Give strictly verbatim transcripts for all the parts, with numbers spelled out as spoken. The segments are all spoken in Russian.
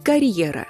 Карьера.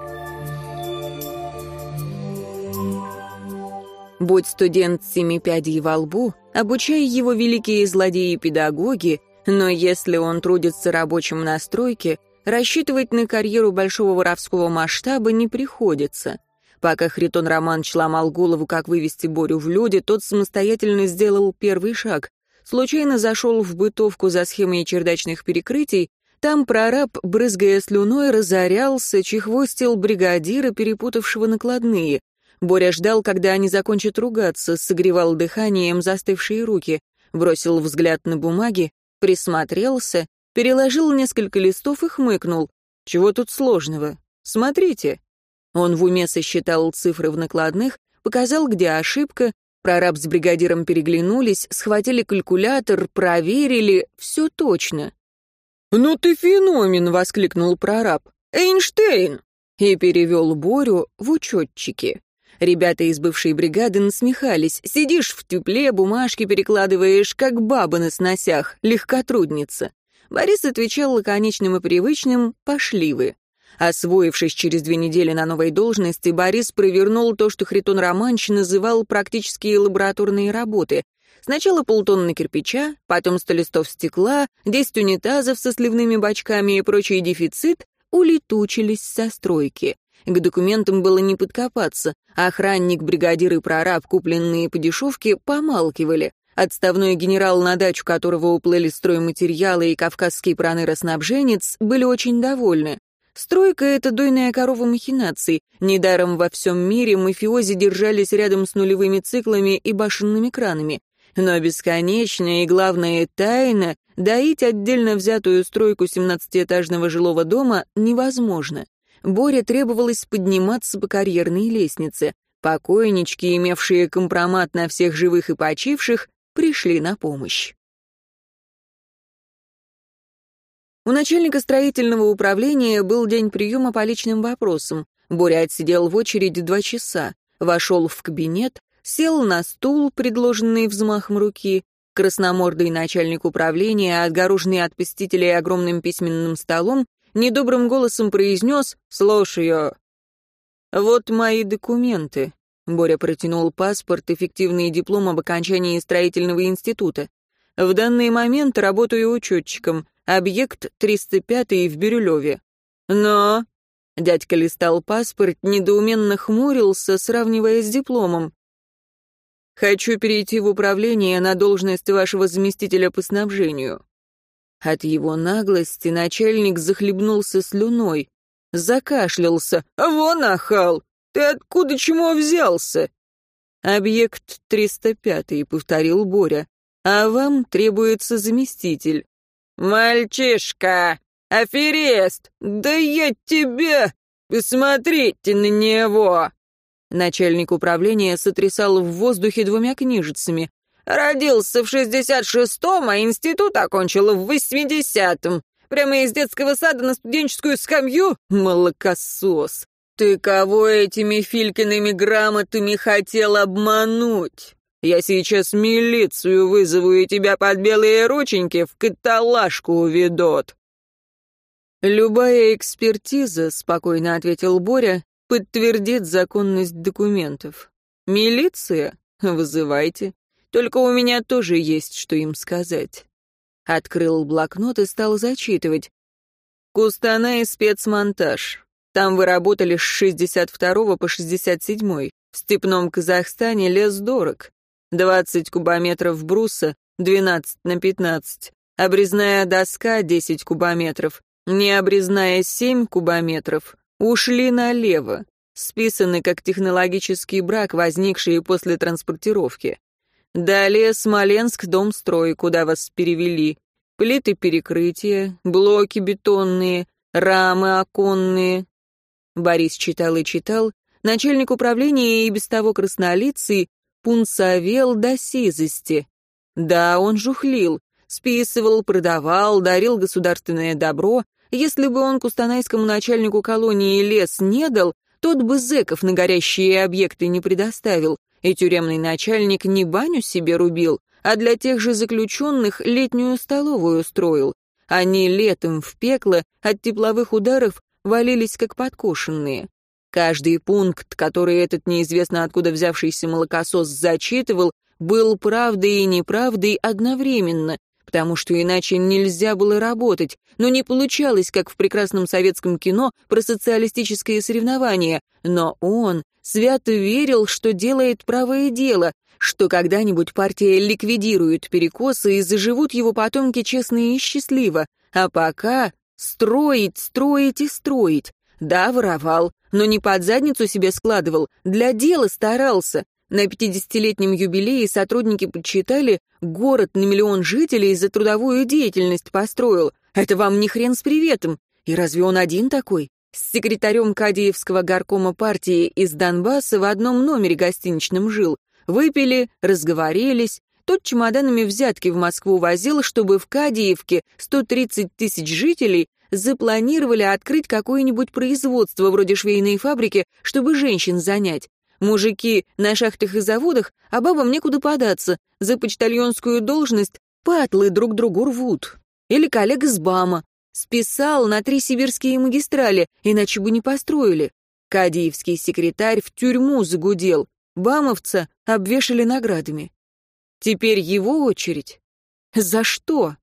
Будь студент семи пядей во лбу, обучай его великие злодеи-педагоги, но если он трудится рабочим на стройке, рассчитывать на карьеру большого воровского масштаба не приходится. Пока Хритон Романович ломал голову, как вывести Борю в люди, тот самостоятельно сделал первый шаг. Случайно зашел в бытовку за схемой чердачных перекрытий. Там прораб, брызгая слюной, разорялся, чехвостил бригадира, перепутавшего накладные. Боря ждал, когда они закончат ругаться, согревал дыханием застывшие руки, бросил взгляд на бумаги, присмотрелся, переложил несколько листов и хмыкнул. «Чего тут сложного? Смотрите». Он в уме сосчитал цифры в накладных, показал, где ошибка, прораб с бригадиром переглянулись, схватили калькулятор, проверили, все точно. «Ну ты феномен!» — воскликнул прораб. «Эйнштейн!» И перевел Борю в учетчики. Ребята из бывшей бригады насмехались. «Сидишь в тепле, бумажки перекладываешь, как баба на сносях, легкотрудница». Борис отвечал лаконичным и привычным «пошли вы». Освоившись через две недели на новой должности, Борис провернул то, что Хритон Романович называл практические лабораторные работы. Сначала полтонны кирпича, потом сто листов стекла, десять унитазов со сливными бачками и прочий дефицит улетучились со стройки. К документам было не подкопаться. Охранник, бригадир и прораб, купленные по дешевке, помалкивали. Отставной генерал, на дачу которого уплыли стройматериалы, и кавказский проныроснабженец были очень довольны. Стройка — это дойная корова махинаций. Недаром во всем мире мафиози держались рядом с нулевыми циклами и башенными кранами. Но бесконечная и, главное, тайна — доить отдельно взятую стройку семнадцатиэтажного жилого дома невозможно. Боре требовалось подниматься по карьерной лестнице. Покойнички, имевшие компромат на всех живых и почивших, пришли на помощь. У начальника строительного управления был день приема по личным вопросам. Боря отсидел в очереди два часа, вошел в кабинет, сел на стул, предложенный взмахом руки. Красномордый начальник управления, отгороженный от посетителей огромным письменным столом, недобрым голосом произнес «Слушаю». «Вот мои документы». Боря протянул паспорт, эффективный диплом об окончании строительного института. «В данный момент работаю учетчиком. Объект триста пятый в Бирюлеве». «Но...» Дядька листал паспорт, недоуменно хмурился, сравнивая с дипломом. «Хочу перейти в управление на должность вашего заместителя по снабжению». От его наглости начальник захлебнулся слюной, закашлялся. «Вон, нахал! Ты откуда чему взялся?» «Объект триста пятый», — повторил Боря. «А вам требуется заместитель». «Мальчишка! Аферист! Да я тебя! Посмотрите на него!» Начальник управления сотрясал в воздухе двумя книжицами. «Родился в шестьдесят шестом, а институт окончил в восьмидесятом. Прямо из детского сада на студенческую скамью? Молокосос! Ты кого этими Филькиными грамотами хотел обмануть? Я сейчас милицию вызову, и тебя под белые рученьки в каталажку уведут». «Любая экспертиза», — спокойно ответил Боря, — «подтвердит законность документов. Милиция? Вызывайте. Только у меня тоже есть, что им сказать». Открыл блокнот и стал зачитывать. «Кустанай спецмонтаж. Там вы работали с шестьдесят второго по шестьдесят седьмой. В степном Казахстане лес дорог. двадцать кубометров бруса, двенадцать на пятнадцать. Обрезная доска, десять кубометров. Необрезная, семь кубометров. Ушли налево. Списаны как технологический брак, возникший после транспортировки. Далее Смоленск, Домстрой, куда вас перевели. Плиты перекрытия, блоки бетонные, рамы оконные». Борис читал и читал. Начальник управления и без того краснолицый пунцовел до сизости. Да, он жухлил, списывал, продавал, дарил государственное добро. Если бы он кустанайскому начальнику колонии лес не дал, тот бы зэков на горящие объекты не предоставил, и тюремный начальник не баню себе рубил, а для тех же заключенных летнюю столовую строил. Они летом в пекло от тепловых ударов валились как подкошенные. Каждый пункт, который этот неизвестно откуда взявшийся молокосос зачитывал, был правдой и неправдой одновременно, потому что иначе нельзя было работать, но не получалось, как в прекрасном советском кино про социалистическое соревнование, но он свято верил, что делает правое дело, что когда-нибудь партия ликвидирует перекосы и заживут его потомки честно и счастливо, а пока строить, строить и строить. Да, воровал, но не под задницу себе складывал, для дела старался. На пятидесятилетнем юбилее сотрудники подсчитали, город на миллион жителей за трудовую деятельность построил. Это вам не хрен с приветом. И разве он один такой? С секретарем Кадиевского горкома партии из Донбасса в одном номере гостиничном жил. Выпили, разговорились. Тот чемоданами взятки в Москву возил, чтобы в Кадиевке сто тридцать тысяч жителей запланировали открыть какое-нибудь производство вроде швейной фабрики, чтобы женщин занять. Мужики на шахтах и заводах, а бабам некуда податься. За почтальонскую должность патлы друг другу рвут. Или коллега с БАМа. Списал на три сибирские магистрали, иначе бы не построили. Кадиевский секретарь в тюрьму загудел. Бамовца обвешали наградами. Теперь его очередь. За что?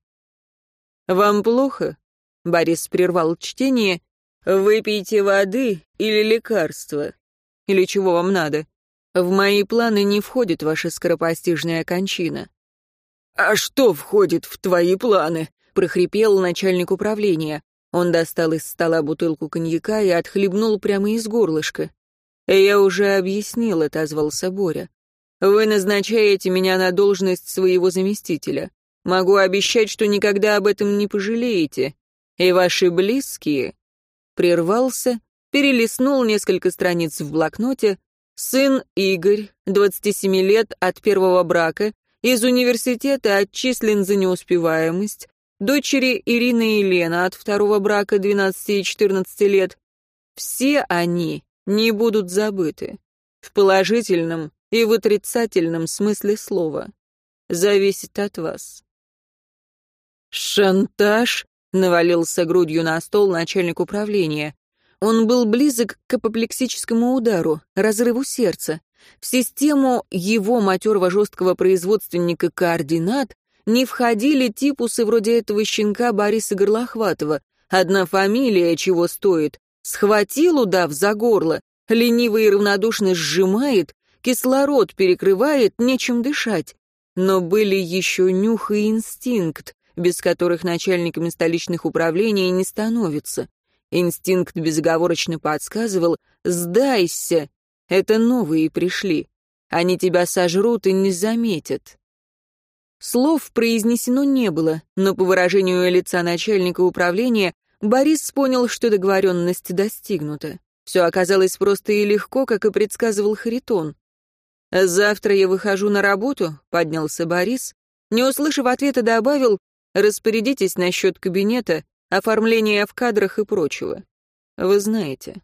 «Вам плохо?» — Борис прервал чтение. «Выпейте воды или лекарства. Или чего вам надо? В мои планы не входит ваша скоропостижная кончина». «А что входит в твои планы?» — прохрипел начальник управления. Он достал из стола бутылку коньяка и отхлебнул прямо из горлышка. «Я уже объяснил», — отозвался Боря. «Вы назначаете меня на должность своего заместителя. Могу обещать, что никогда об этом не пожалеете. И ваши близкие...» Прервался, перелистнул несколько страниц в блокноте. «Сын Игорь, двадцати семи лет, от первого брака, из университета отчислен за неуспеваемость. Дочери Ирина и Лена от второго брака, двенадцати и четырнадцати лет. Все они не будут забыты. В положительном и в отрицательном смысле слова. Зависит от вас». «Шантаж?» — навалился грудью на стол начальник управления. Он был близок к апоплексическому удару, разрыву сердца. В систему его матерого жесткого производственника координат не входили типусы вроде этого щенка Бориса Горлохватова. Одна фамилия чего стоит. Схватил удав за горло, лениво и равнодушно сжимает, кислород перекрывает, нечем дышать. Но были еще нюх и инстинкт, без которых начальниками столичных управлений не становится. Инстинкт безоговорочно подсказывал: «Сдайся! Это новые пришли. Они тебя сожрут и не заметят». Слов произнесено не было, но по выражению лица начальника управления Борис понял, что договоренность достигнута. Все оказалось просто и легко, как и предсказывал Харитон. «Завтра я выхожу на работу», — поднялся Борис. Не услышав ответа, добавил: «Распорядитесь насчет кабинета, оформления в кадрах и прочего. Вы знаете».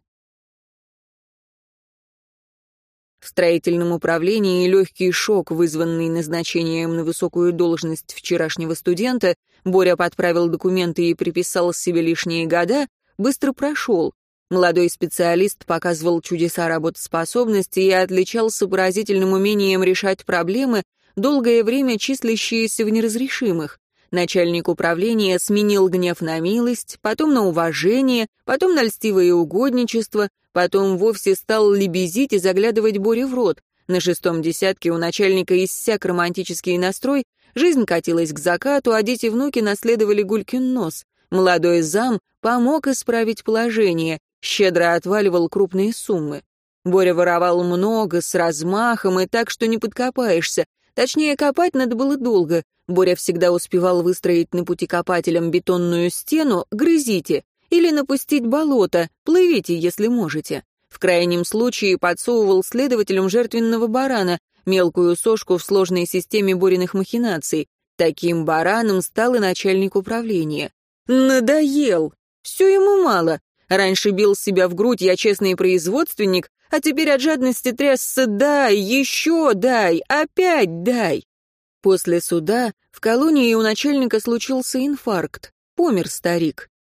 В строительном управлении легкий шок, вызванный назначением на высокую должность вчерашнего студента, Боря подправил документы и приписал себе лишние года, быстро прошел. Молодой специалист показывал чудеса работоспособности и отличался поразительным умением решать проблемы, долгое время числящиеся в неразрешимых. Начальник управления сменил гнев на милость, потом на уважение, потом на льстивое угодничество, потом вовсе стал лебезить и заглядывать Боре в рот. На шестом десятке у начальника иссяк романтический настрой, жизнь катилась к закату, а дети-внуки наследовали Гулькин нос. Молодой зам помог исправить положение, щедро отваливал крупные суммы. Боря воровал много, с размахом и так, что не подкопаешься. Точнее, копать надо было долго. Боря всегда успевал выстроить на пути копателям бетонную стену «грызите» или напустить болото «плывите, если можете». В крайнем случае подсовывал следователям жертвенного барана, мелкую сошку в сложной системе Бориных махинаций. Таким бараном стал и начальник управления. Надоел! Все ему мало. Раньше бил себя в грудь: «Я честный производственник», а теперь от жадности трясся: «Дай, еще дай, опять дай». После суда в колонии у начальника случился инфаркт. Помер старик.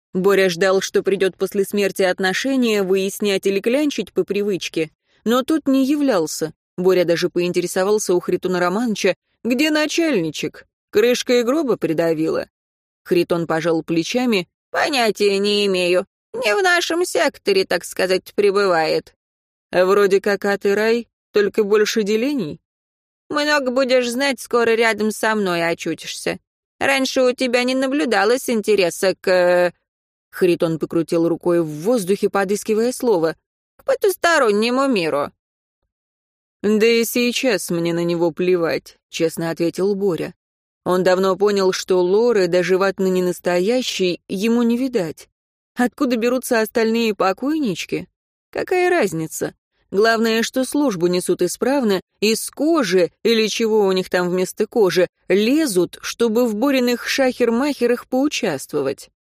Боря ждал, что придет после смерти отношения выяснять или клянчить по привычке, но тут не являлся. Боря даже поинтересовался у Хритона Романовича, где начальничек? Крышкой гроба придавила. Хритон пожал плечами. Понятия не имею. Не в нашем секторе, так сказать, пребывает. Вроде как ад и рай, только больше делений. Много будешь знать, скоро рядом со мной очутишься. Раньше у тебя не наблюдалось интереса к... Хритон покрутил рукой в воздухе, подыскивая слово. К потустороннему миру. «Да и сейчас мне на него плевать», — честно ответил Боря. Он давно понял, что Лоры, даже ватно не настоящей, ему не видать. Откуда берутся остальные покойнички? Какая разница? Главное, что службу несут исправно, из кожи, или чего у них там вместо кожи, лезут, чтобы в Бориных шахер-махерах поучаствовать.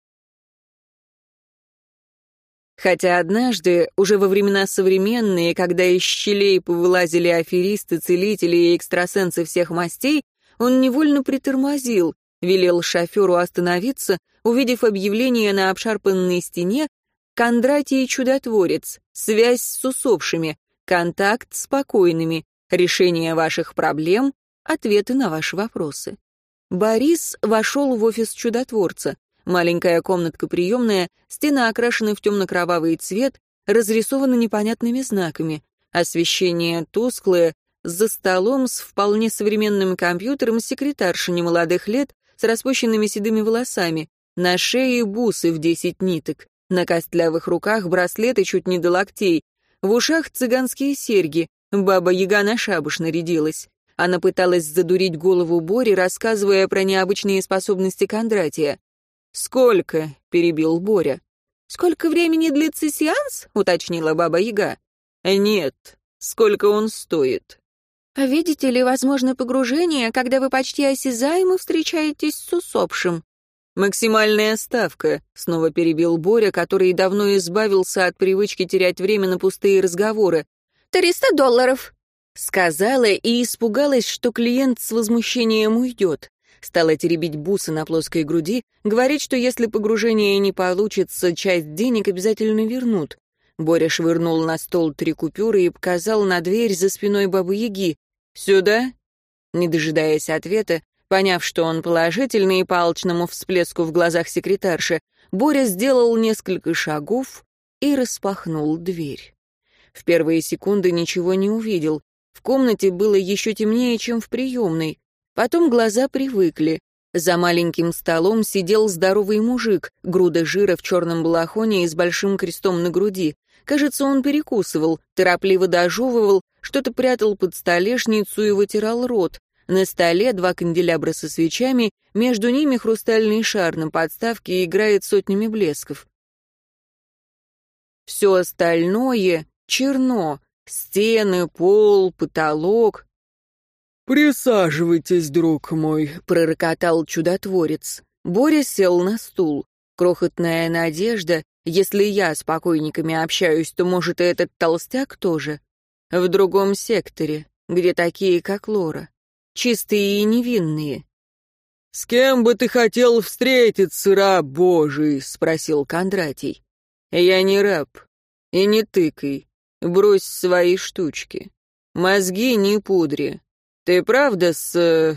Хотя однажды, уже во времена современные, когда из щелей повылазили аферисты, целители и экстрасенсы всех мастей, он невольно притормозил, велел шоферу остановиться, увидев объявление на обшарпанной стене «Кондратий Чудотворец», «Связь с усопшими», «Контакт с покойными», «Решение ваших проблем», «Ответы на ваши вопросы». Борис вошел в офис Чудотворца. Маленькая комнатка-приемная, стены окрашены в темно-кровавый цвет, разрисованы непонятными знаками. Освещение тусклое, за столом с вполне современным компьютером секретарша немолодых лет с распущенными седыми волосами, на шее бусы в десять ниток, на костлявых руках браслеты чуть не до локтей, в ушах цыганские серьги, баба-яга на шабаш нарядилась. Она пыталась задурить голову Бори, рассказывая про необычные способности Кондратия. «Сколько?» — перебил Боря. «Сколько времени длится сеанс?» — уточнила Баба-Яга. «Нет. Сколько он стоит?» «А видите ли, возможно погружение, когда вы почти осязаемо встречаетесь с усопшим?» «Максимальная ставка», — снова перебил Боря, который давно избавился от привычки терять время на пустые разговоры. «Триста долларов», — сказала и испугалась, что клиент с возмущением уйдет. Стала теребить бусы на плоской груди, говорить, что если погружение не получится, часть денег обязательно вернут. Боря швырнул на стол три купюры и показал на дверь за спиной Бабы-Яги. «Сюда?» Не дожидаясь ответа, поняв, что он положительный и по алчному всплеску в глазах секретарши, Боря сделал несколько шагов и распахнул дверь. В первые секунды ничего не увидел. В комнате было еще темнее, чем в приемной. Потом глаза привыкли. За маленьким столом сидел здоровый мужик, груда жира в черном балахоне и с большим крестом на груди. Кажется, он перекусывал, торопливо дожевывал, что-то прятал под столешницу и вытирал рот. На столе два канделябра со свечами, между ними хрустальный шар на подставке играет сотнями блесков. Все остальное черно. Стены, пол, потолок. «Присаживайтесь, друг мой», — пророкотал Чудотворец. Боря сел на стул. Крохотная надежда, если я с покойниками общаюсь, то, может, и этот толстяк тоже. В другом секторе, где такие, как Лора. Чистые и невинные. «С кем бы ты хотел встретиться, раб Божий?» — спросил Кондратий. «Я не раб. И не тыкай. Брось свои штучки. Мозги не пудри. Ты правда с...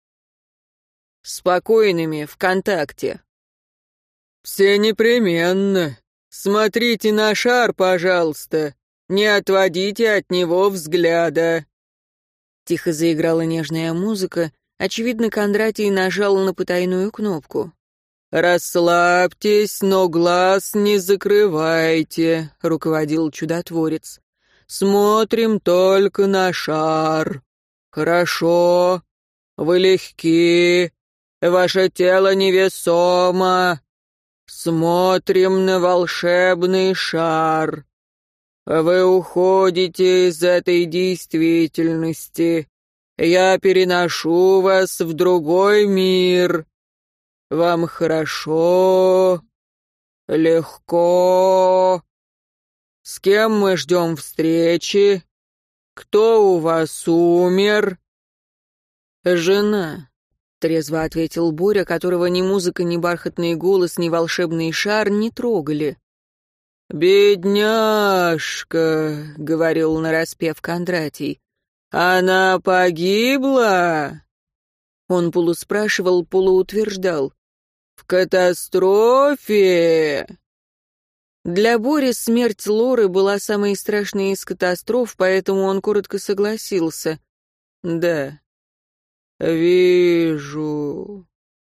спокойными в контакте?» «Все непременно. Смотрите на шар, пожалуйста. Не отводите от него взгляда». Тихо заиграла нежная музыка. Очевидно, Кондратий нажал на потайную кнопку. «Расслабьтесь, но глаз не закрывайте», — руководил Чудотворец. «Смотрим только на шар. Хорошо. Вы легки. Ваше тело невесомо. Смотрим на волшебный шар. Вы уходите из этой действительности. Я переношу вас в другой мир. Вам хорошо, легко. С кем мы ждем встречи? Кто у вас умер?» «Жена. трезво ответил Боря, которого ни музыка, ни бархатный голос, ни волшебный шар не трогали. «Бедняжка», — говорил нараспев Кондратий, — «она погибла?» Он полуспрашивал, полуутверждал. «В катастрофе!» Для Бори смерть Лоры была самой страшной из катастроф, поэтому он коротко согласился. «Да, вижу.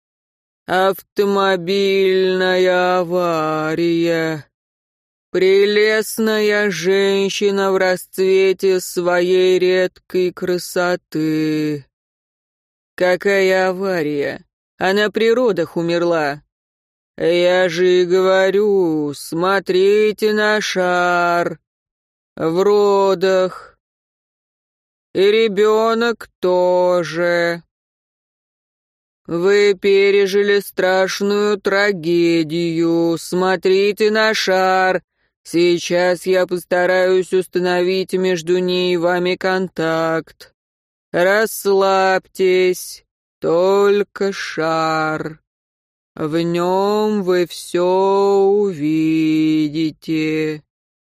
Автомобильная авария. Прелестная женщина в расцвете своей редкой красоты. Какая авария? Она при родах умерла. Я же и говорю, смотрите на шар. В родах. И ребенок тоже. Вы пережили страшную трагедию. Смотрите на шар. Сейчас я постараюсь установить между ней и вами контакт. Расслабьтесь, только шар. В нем вы все увидите.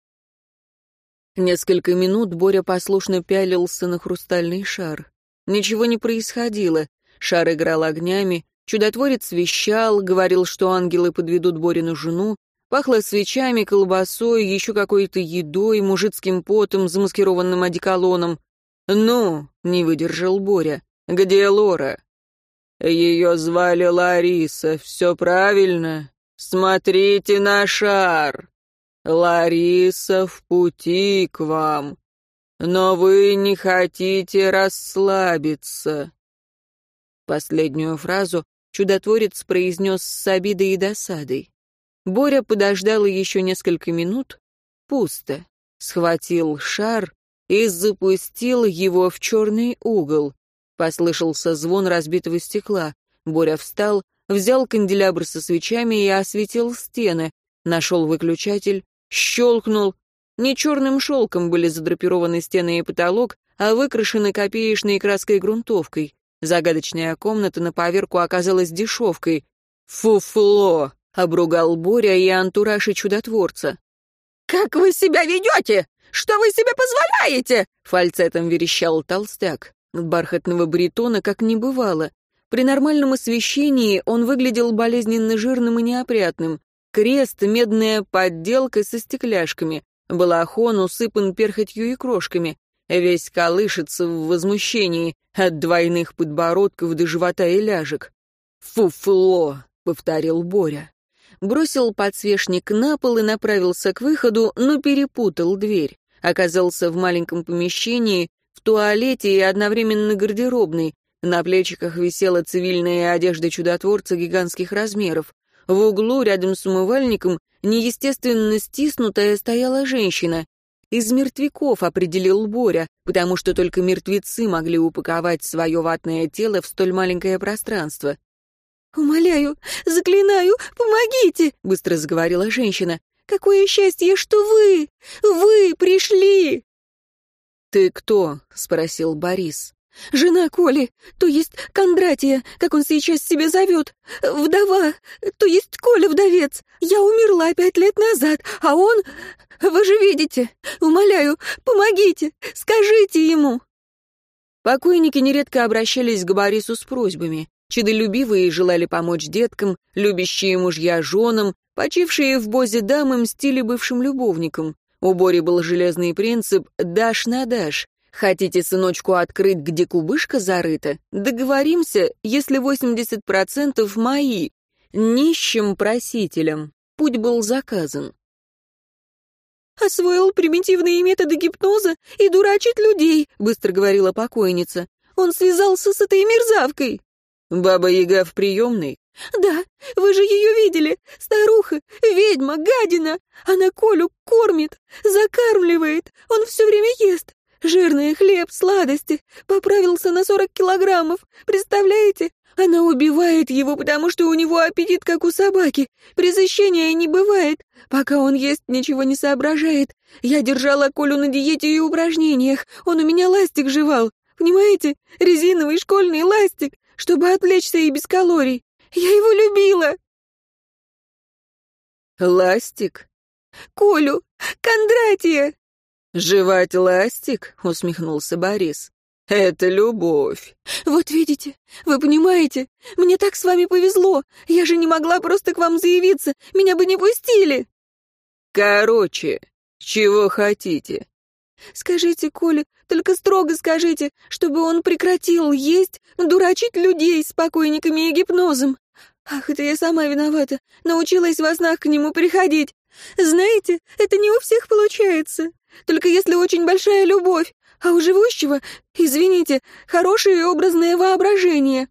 Несколько минут Боря послушно пялился на хрустальный шар. Ничего не происходило. Шар играл огнями, чудотворец вещал, говорил, что ангелы подведут Борину жену, пахло свечами, колбасой, еще какой-то едой, мужицким потом, замаскированным одеколоном. «Ну», — не выдержал Боря, — «где Лора?» «Ее звали Лариса, все правильно? Смотрите на шар. Лариса в пути к вам. Но вы не хотите расслабиться». Последнюю фразу чудотворец произнес с обидой и досадой. Боря подождал еще несколько минут. Пусто. Схватил шар и запустил его в черный угол. Послышался звон разбитого стекла. Боря встал, взял канделябр со свечами и осветил стены. Нашел выключатель, щелкнул. Не черным шелком были задрапированы стены и потолок, а выкрашены копеечной краской грунтовкой. Загадочная комната на поверку оказалась дешевкой. «Фуфло!» — обругал Боря и антураж и чудотворца. «Как вы себя ведете? Что вы себе позволяете?» — фальцетом верещал толстяк. Бархатного баритона как не бывало. При нормальном освещении он выглядел болезненно жирным и неопрятным. Крест — медная подделка со стекляшками. Балахон усыпан перхотью и крошками. Весь колышется в возмущении от двойных подбородков до живота и ляжек. «Фуфло!» — повторил Боря. Бросил подсвечник на пол и направился к выходу, но перепутал дверь. Оказался в маленьком помещении, в туалете и одновременно гардеробной. На плечиках висела цивильная одежда чудотворца гигантских размеров. В углу, рядом с умывальником, неестественно стиснутая стояла женщина. Из мертвяков, определил Боря, потому что только мертвецы могли упаковать свое ватное тело в столь маленькое пространство. «Умоляю, заклинаю, помогите!» — быстро заговорила женщина. «Какое счастье, что вы! Вы пришли!» «Ты кто?» — спросил Борис. «Жена Коли, то есть Кондратия, как он сейчас себя зовет. Вдова, то есть Коля-вдовец. Я умерла пять лет назад, а он... Вы же видите. Умоляю, помогите, скажите ему». Покойники нередко обращались к Борису с просьбами. Чудолюбивые желали помочь деткам, любящие мужья женам, почившие в бозе дамы мстили бывшим любовникам. У Бори был железный принцип «дашь на дашь». Хотите сыночку открыть, где кубышка зарыта? Договоримся, если восемьдесят процентов мои. Нищим просителям. Путь был заказан. «Освоил примитивные методы гипноза и дурачит людей», — быстро говорила покойница. «Он связался с этой мерзавкой». «Баба-яга в приемной?» «Да, вы же ее видели. Старуха, ведьма, гадина. Она Колю кормит, закармливает. Он все время ест. Жирный хлеб, сладости. Поправился на сорок килограммов. Представляете? Она убивает его, потому что у него аппетит, как у собаки. Пресыщения не бывает. Пока он ест, ничего не соображает. Я держала Колю на диете и упражнениях. Он у меня ластик жевал. Понимаете? Резиновый школьный ластик. чтобы отвлечься и без калорий. Я его любила. Ластик? Колю, Кондратия. Жевать ластик? Усмехнулся Борис. Это любовь. Вот видите, вы понимаете, мне так с вами повезло. Я же не могла просто к вам заявиться, меня бы не пустили. Короче, чего хотите? Скажите, Коля, только строго скажите, чтобы он прекратил есть, дурачить людей с покойниками и гипнозом. Ах, это я сама виновата, научилась во снах к нему приходить. Знаете, это не у всех получается, только если очень большая любовь, а у живущего, извините, хорошее и образное воображение.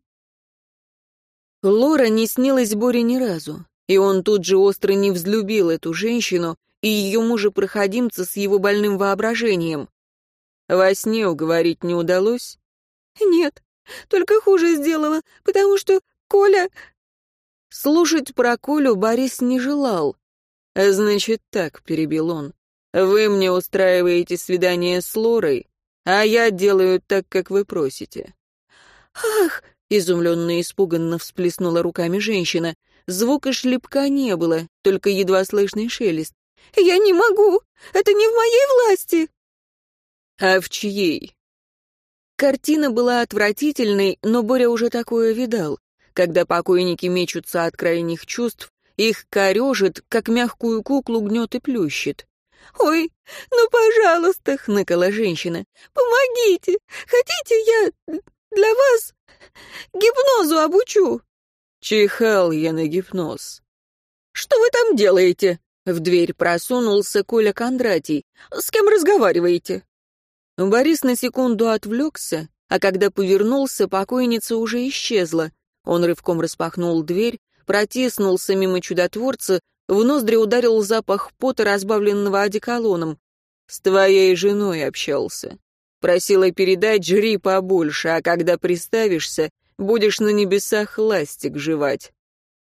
Лора не снилась Боре ни разу, и он тут же остро не взлюбил эту женщину и ее мужа-проходимца с его больным воображением. Во сне уговорить не удалось? Нет, только хуже сделала, потому что Коля... Слушать про Колю Борис не желал. «Значит так», — перебил он, — «вы мне устраиваете свидание с Лорой, а я делаю так, как вы просите». «Ах!» — изумленно и испуганно всплеснула руками женщина. Звука шлепка не было, только едва слышный шелест. «Я не могу! Это не в моей власти!» «А в чьей?» Картина была отвратительной, но Боря уже такое видал. Когда покойники мечутся от крайних чувств, их корежит, как мягкую куклу гнет и плющит. «Ой, ну, пожалуйста!» — хныкала женщина. «Помогите! Хотите, я для вас гипнозу обучу?» Чихал я на гипноз. «Что вы там делаете?» В дверь просунулся Коля Кондратий. «С кем разговариваете?» Борис на секунду отвлекся, а когда повернулся, покойница уже исчезла. Он рывком распахнул дверь, протиснулся мимо чудотворца, в ноздри ударил запах пота, разбавленного одеколоном. «С твоей женой общался. Просила передать, жри побольше, а когда приставишься, будешь на небесах ластик жевать».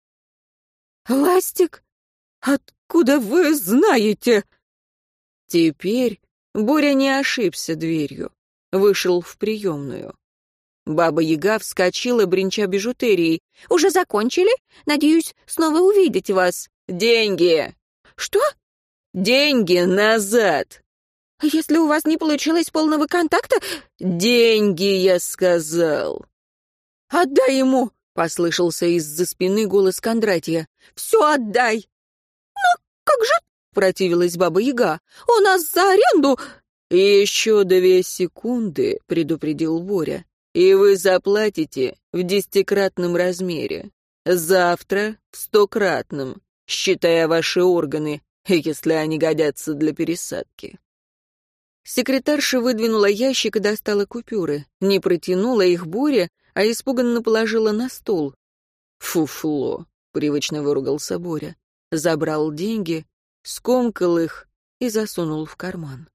«Ластик? Откуда вы знаете?» Теперь Боря не ошибся дверью. Вышел в приемную. Баба-яга вскочила, бренча бижутерией. «Уже закончили? Надеюсь, снова увидеть вас». «Деньги!» «Что?» «Деньги назад!» «Если у вас не получилось полного контакта...» «Деньги, я сказал!» «Отдай ему!» — послышался из-за спины голос Кондратия. «Все отдай!» «Но как же...» — противилась Баба-яга. «У нас за аренду...» «Еще две секунды», — предупредил Боря, «и вы заплатите в десятикратном размере. Завтра в стократном, считая ваши органы, если они годятся для пересадки». Секретарша выдвинула ящик и достала купюры. Не протянула их Боря, а испуганно положила на стол. «Фуфло», — привычно выругался Боря. Забрал деньги, скомкал их и засунул в карман.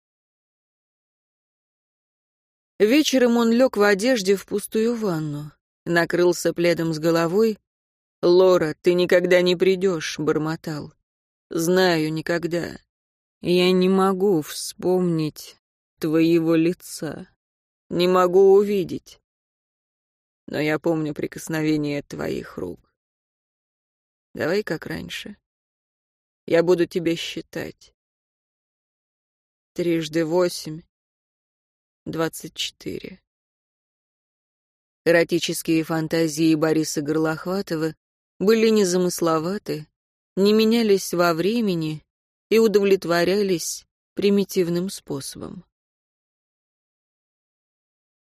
Вечером он лег в одежде в пустую ванну, накрылся пледом с головой. «Лора, ты никогда не придешь», — бормотал. «Знаю, никогда. Я не могу вспомнить твоего лица, не могу увидеть. Но я помню прикосновение твоих рук. Давай как раньше. Я буду тебя считать. Трижды восемь, двадцать четыре». Эротические фантазии Бориса Горлохватова были незамысловаты, не менялись во времени и удовлетворялись примитивным способом.